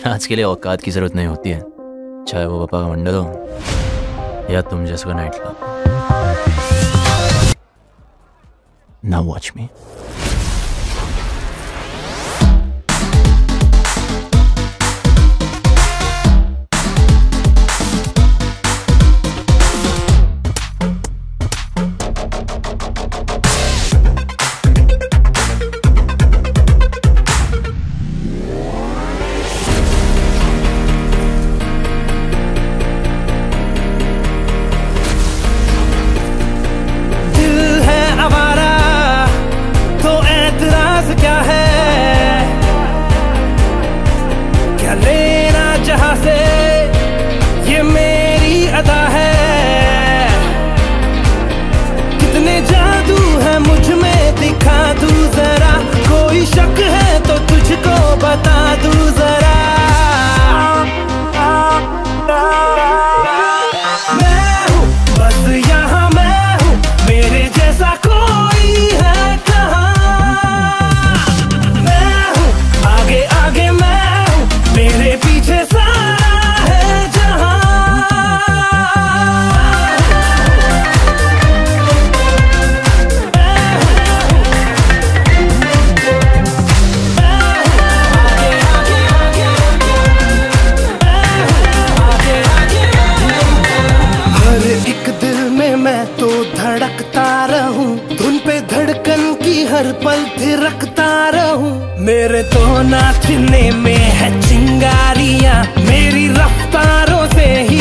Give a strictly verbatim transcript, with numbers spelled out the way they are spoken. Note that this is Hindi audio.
आज के लिए औकात की जरूरत नहीं होती है, चाहे वो पापा का मंडल हो या तुम जैसा night club. Now watch me. क्या है क्या लेना जहां से, ये मेरी अदा है। कितने जादू है मुझ में दिखा दूं जरा, कोई शक है तो तुझको बता दूं जरा। मैं हूँ बस यहाँ, मैं हूँ, मेरे जैसा कोई है कहाँ। मेरे पीछे सारा है जहां। हर एक दिल में मैं तो धड़कता रहूं, धुन पे धड़कन की हर पल थिरकता रहूं। मेरे तो नाचने में है चिंगारियां, मेरी रफ्तारों से ही